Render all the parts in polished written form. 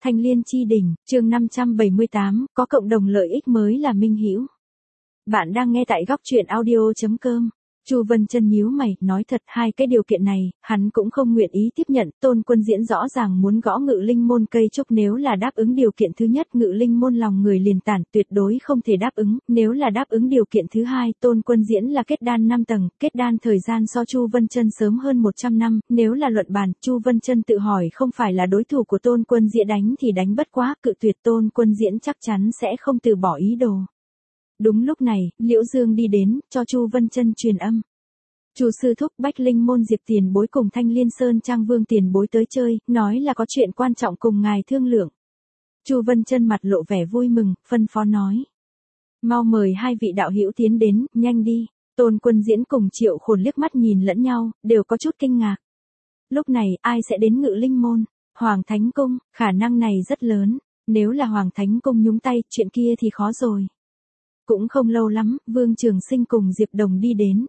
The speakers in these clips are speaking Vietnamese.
Thanh Liên chi đỉnh, chương 578, có cộng đồng lợi ích mới là minh hữu. Bạn đang nghe tại góc truyện audio.com. Chu Vân Chân nhíu mày, nói thật, hai cái điều kiện này, hắn cũng không nguyện ý tiếp nhận. Tôn Quân Diễn rõ ràng muốn gõ Ngự Linh môn cây trúc, nếu là đáp ứng điều kiện thứ nhất, Ngự Linh môn lòng người liền tản, tuyệt đối không thể đáp ứng. Nếu là đáp ứng điều kiện thứ hai, Tôn Quân Diễn là kết đan 5 tầng, kết đan thời gian so Chu Vân Chân sớm hơn 100 năm, nếu là luận bàn, Chu Vân Chân tự hỏi không phải là đối thủ của Tôn Quân Diễn, đánh thì đánh bất quá, cự tuyệt Tôn Quân Diễn chắc chắn sẽ không từ bỏ ý đồ. Đúng lúc này, Liễu Dương đi đến, cho Chu Vân Chân truyền âm. Chu sư thúc, Bách Linh môn Diệp tiền bối cùng Thanh Liên Sơn Trang Vương tiền bối tới chơi, nói là có chuyện quan trọng cùng ngài thương lượng. Chu Vân Chân mặt lộ vẻ vui mừng, phân phó nói: mau mời hai vị đạo hữu tiến đến, nhanh đi. Tôn Quân Diễn cùng Triệu Khôn liếc mắt nhìn lẫn nhau, đều có chút kinh ngạc. Lúc này, ai sẽ đến Ngự Linh môn? Hoàng Thánh Cung, khả năng này rất lớn. Nếu là Hoàng Thánh Cung nhúng tay, chuyện kia thì khó rồi. Cũng không lâu lắm, Vương Trường Sinh cùng Diệp Đồng đi đến.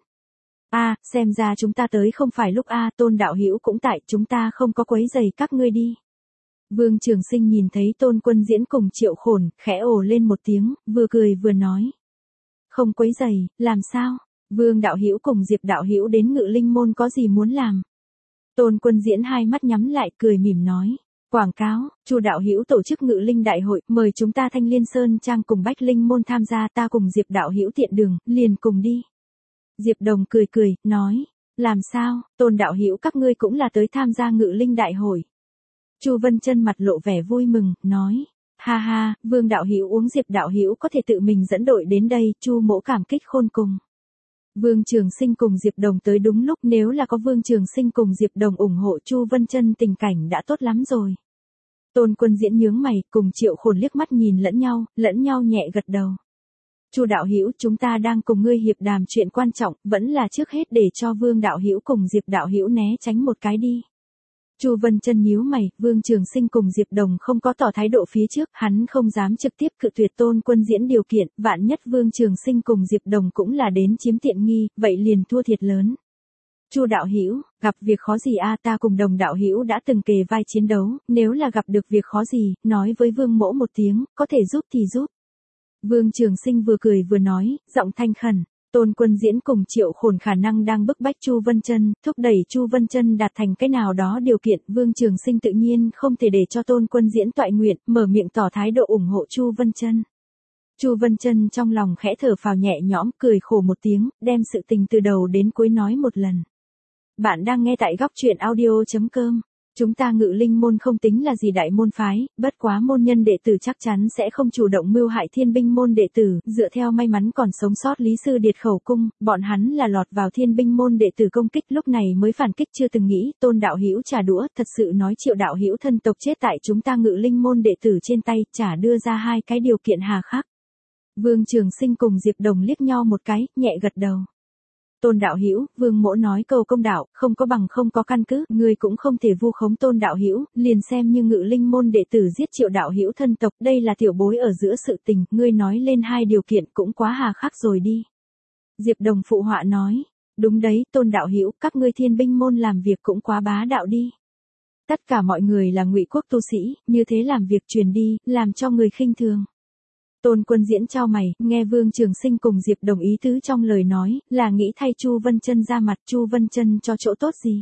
Xem ra chúng ta tới không phải lúc Tôn đạo hữu cũng tại, chúng ta không có quấy rầy các ngươi đi. Vương Trường Sinh nhìn thấy Tôn Quân Diễn cùng Triệu Khôn, khẽ ồ lên một tiếng, vừa cười vừa nói: không quấy rầy, làm sao? Vương đạo hữu cùng Diệp đạo hữu đến Ngự Linh môn có gì muốn làm? Tôn Quân Diễn hai mắt nhắm lại, cười mỉm nói: quảng cáo, Chu đạo hữu tổ chức Ngự Linh đại hội, mời chúng ta Thanh Liên Sơn Trang cùng Bách Linh môn tham gia, ta cùng Diệp đạo hữu tiện đường, liền cùng đi. Diệp Đồng cười cười, nói: làm sao, Tôn đạo hữu các ngươi cũng là tới tham gia Ngự Linh đại hội? Chu Vân Chân mặt lộ vẻ vui mừng, nói: ha ha, Vương đạo hữu uống Diệp đạo hữu có thể tự mình dẫn đội đến đây, Chu mỗ cảm kích khôn cùng. Vương Trường Sinh cùng Diệp Đồng tới đúng lúc, nếu là có Vương Trường Sinh cùng Diệp Đồng ủng hộ Chu Vân Chân tình cảnh đã tốt lắm rồi. Tôn Quân Diễn nhướng mày, cùng Triệu Khôn liếc mắt nhìn lẫn nhau nhẹ gật đầu. Chu đạo hữu, chúng ta đang cùng ngươi hiệp đàm chuyện quan trọng, vẫn là trước hết để cho Vương đạo hữu cùng Diệp đạo hữu né tránh một cái đi. Chu Vân Chân nhíu mày, Vương Trường Sinh cùng Diệp Đồng không có tỏ thái độ phía trước, hắn không dám trực tiếp cự tuyệt Tôn Quân Diễn điều kiện, vạn nhất Vương Trường Sinh cùng Diệp Đồng cũng là đến chiếm tiện nghi, vậy liền thua thiệt lớn. Chu đạo hữu, gặp việc khó gì ta cùng Đồng đạo hữu đã từng kề vai chiến đấu, nếu là gặp được việc khó gì, nói với Vương mỗ một tiếng, có thể giúp thì giúp. Vương Trường Sinh vừa cười vừa nói, giọng thanh khẩn. Tôn Quân Diễn cùng Triệu Khôn khả năng đang bức bách Chu Vân Chân, thúc đẩy Chu Vân Chân đạt thành cái nào đó điều kiện, Vương Trường Sinh tự nhiên không thể để cho Tôn Quân Diễn toại nguyện, mở miệng tỏ thái độ ủng hộ Chu Vân Chân. Chu Vân Chân trong lòng khẽ thở phào nhẹ nhõm, cười khổ một tiếng, đem sự tình từ đầu đến cuối nói một lần. Bạn đang nghe tại góc truyện audio.com. Chúng ta Ngự Linh môn không tính là gì đại môn phái, bất quá môn nhân đệ tử chắc chắn sẽ không chủ động mưu hại Thiên Binh môn đệ tử, dựa theo may mắn còn sống sót Lý sư Điệt khẩu cung, bọn hắn là lọt vào Thiên Binh môn đệ tử công kích, lúc này mới phản kích, chưa từng nghĩ, Tôn đạo hữu trả đũa, thật sự nói Triệu đạo hữu thân tộc chết tại chúng ta Ngự Linh môn đệ tử trên tay, trả đưa ra hai cái điều kiện hà khắc. Vương Trường Sinh cùng Diệp Đồng liếc nhau một cái, nhẹ gật đầu. Tôn đạo hữu, Vương mỗ nói câu công đạo, không có bằng không có căn cứ, ngươi cũng không thể vu khống Tôn đạo hữu, liền xem như Ngự Linh môn đệ tử giết Triệu đạo hữu thân tộc, đây là tiểu bối ở giữa sự tình, ngươi nói lên hai điều kiện cũng quá hà khắc rồi đi. Diệp Đồng phụ họa nói: đúng đấy, Tôn đạo hữu, các ngươi Thiên Binh môn làm việc cũng quá bá đạo đi. Tất cả mọi người là Ngụy quốc tu sĩ, như thế làm việc truyền đi, làm cho người khinh thường. Tôn Quân Diễn chau mày, nghe Vương Trường Sinh cùng Diệp Đồng ý tứ trong lời nói, là nghĩ thay Chu Vân Chân ra mặt, Chu Vân Chân cho chỗ tốt gì?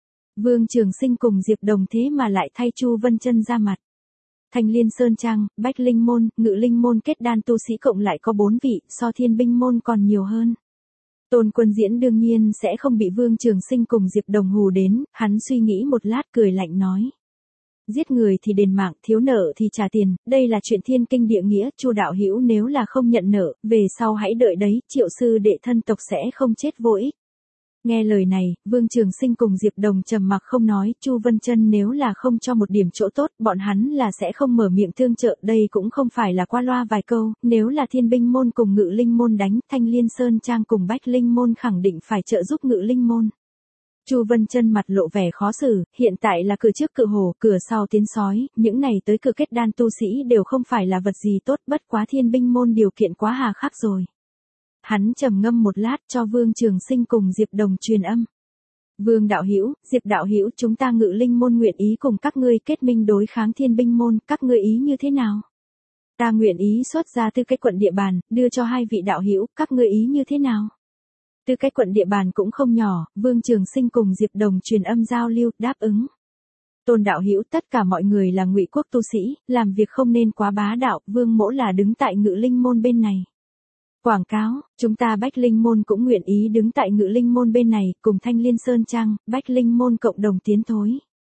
Vương Trường Sinh cùng Diệp Đồng thế mà lại thay Chu Vân Chân ra mặt. Thanh Liên Sơn Trang, Bách Linh môn, Ngự Linh môn kết đan tu sĩ cộng lại có 4 vị, so Thiên Binh môn còn nhiều hơn. Tôn Quân Diễn đương nhiên sẽ không bị Vương Trường Sinh cùng Diệp Đồng hù đến, hắn suy nghĩ một lát cười lạnh nói: giết người thì đền mạng, thiếu nợ thì trả tiền, đây là chuyện thiên kinh địa nghĩa, Chu đạo hữu nếu là không nhận nợ, về sau hãy đợi đấy, Triệu sư đệ thân tộc sẽ không chết vô ích. Nghe lời này, Vương Trường Sinh cùng Diệp Đồng trầm mặc không nói, Chu Vân Chân nếu là không cho một điểm chỗ tốt, bọn hắn là sẽ không mở miệng thương trợ, đây cũng không phải là qua loa vài câu, nếu là Thiên Binh môn cùng Ngự Linh môn đánh, Thanh Liên Sơn Trang cùng Bách Linh môn khẳng định phải trợ giúp Ngự Linh môn. Chu Vân Chân mặt lộ vẻ khó xử, hiện tại là cửa trước cự hổ, cửa sau tiến sói, những này tới cửa kết đan tu sĩ đều không phải là vật gì tốt, bất quá Thiên Binh môn điều kiện quá hà khắc rồi. Hắn trầm ngâm một lát cho Vương Trường Sinh cùng Diệp Đồng truyền âm. Vương đạo hữu, Diệp đạo hữu, chúng ta Ngự Linh môn nguyện ý cùng các ngươi kết minh đối kháng Thiên Binh môn, các ngươi ý như thế nào? Ta nguyện ý xuất ra tư cách quận địa bàn, đưa cho hai vị đạo hữu, các ngươi ý như thế nào? Tư cách quận địa bàn cũng không nhỏ, Vương Trường Sinh cùng Diệp Đồng truyền âm giao lưu, đáp ứng. Tôn đạo hữu, tất cả mọi người là Ngụy quốc tu sĩ, làm việc không nên quá bá đạo, Vương mỗ là đứng tại Ngự Linh môn bên này. Quảng cáo, chúng ta Bách Linh môn cũng nguyện ý đứng tại Ngự Linh môn bên này, cùng Thanh Liên Sơn Trang, Bách Linh môn cộng đồng tiến thối.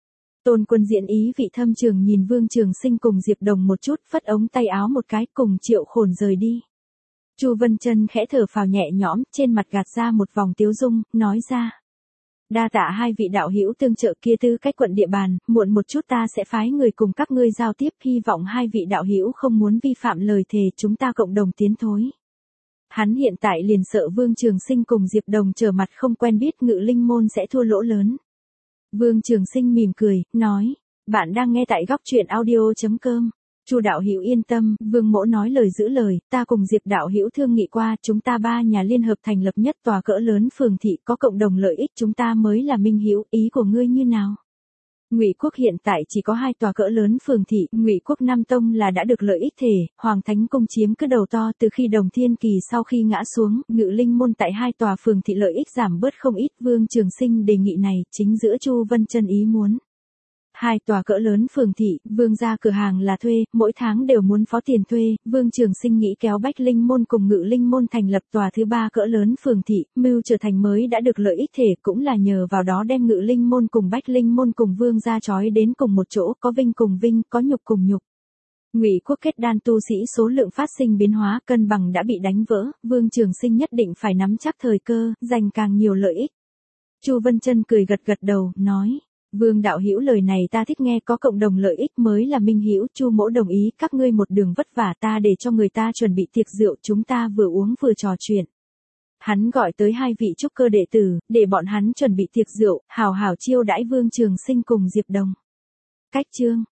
Tôn Quân diễn ý vị thâm trường nhìn Vương Trường Sinh cùng Diệp Đồng một chút, phất ống tay áo một cái, cùng Triệu Khổn rời đi. Chu Vân Chân khẽ thở phào nhẹ nhõm, trên mặt gạt ra một vòng tiếu dung, nói ra: đa tạ hai vị đạo hữu tương trợ, kia tư cách quận địa bàn, muộn một chút ta sẽ phái người cùng các ngươi giao tiếp, hy vọng hai vị đạo hữu không muốn vi phạm lời thề, chúng ta cộng đồng tiến thối. Hắn hiện tại liền sợ Vương Trường Sinh cùng Diệp Đồng trở mặt không quen biết, Ngự Linh môn sẽ thua lỗ lớn. Vương Trường Sinh mỉm cười, nói: bạn đang nghe tại góc truyện audio.com. Chu đạo hữu yên tâm, Vương mỗ nói lời giữ lời, ta cùng Diệp đạo hữu thương nghị qua, chúng ta ba nhà liên hợp thành lập nhất tòa cỡ lớn phường thị, có cộng đồng lợi ích, chúng ta mới là minh hữu, ý của ngươi như nào? Ngụy quốc hiện tại chỉ có 2 tòa cỡ lớn phường thị, Ngụy quốc Nam Tông là đã được lợi ích thể, Hoàng Thánh Cung chiếm cứ đầu to, từ khi Đồng Thiên Kỳ sau khi ngã xuống, Ngự Linh môn tại 2 tòa phường thị lợi ích giảm bớt không ít, Vương Trường Sinh đề nghị này chính giữa Chu Vân Chân ý muốn. 2 tòa cỡ lớn phường thị, Vương gia cửa hàng là thuê, mỗi tháng đều muốn phó tiền thuê, Vương Trường Sinh nghĩ kéo Bách Linh môn cùng Ngự Linh môn thành lập tòa thứ 3 cỡ lớn phường thị, mưu trở thành mới đã được lợi ích thể, cũng là nhờ vào đó đem Ngự Linh môn cùng Bách Linh môn cùng Vương gia trói đến cùng một chỗ, có vinh cùng vinh, có nhục cùng nhục. Ngụy quốc kết đan tu sĩ số lượng phát sinh biến hóa, cân bằng đã bị đánh vỡ, Vương Trường Sinh nhất định phải nắm chắc thời cơ, giành càng nhiều lợi ích. Chu Vân Chân cười gật gật đầu, nói: Vương đạo hữu lời này ta thích nghe, có cộng đồng lợi ích mới là minh hữu, Chu mỗ đồng ý, các ngươi một đường vất vả, ta để cho người ta chuẩn bị tiệc rượu, chúng ta vừa uống vừa trò chuyện. Hắn gọi tới 2 vị trúc cơ đệ tử, để bọn hắn chuẩn bị tiệc rượu, hào hào chiêu đãi Vương Trường Sinh cùng Diệp Đồng. Cách chương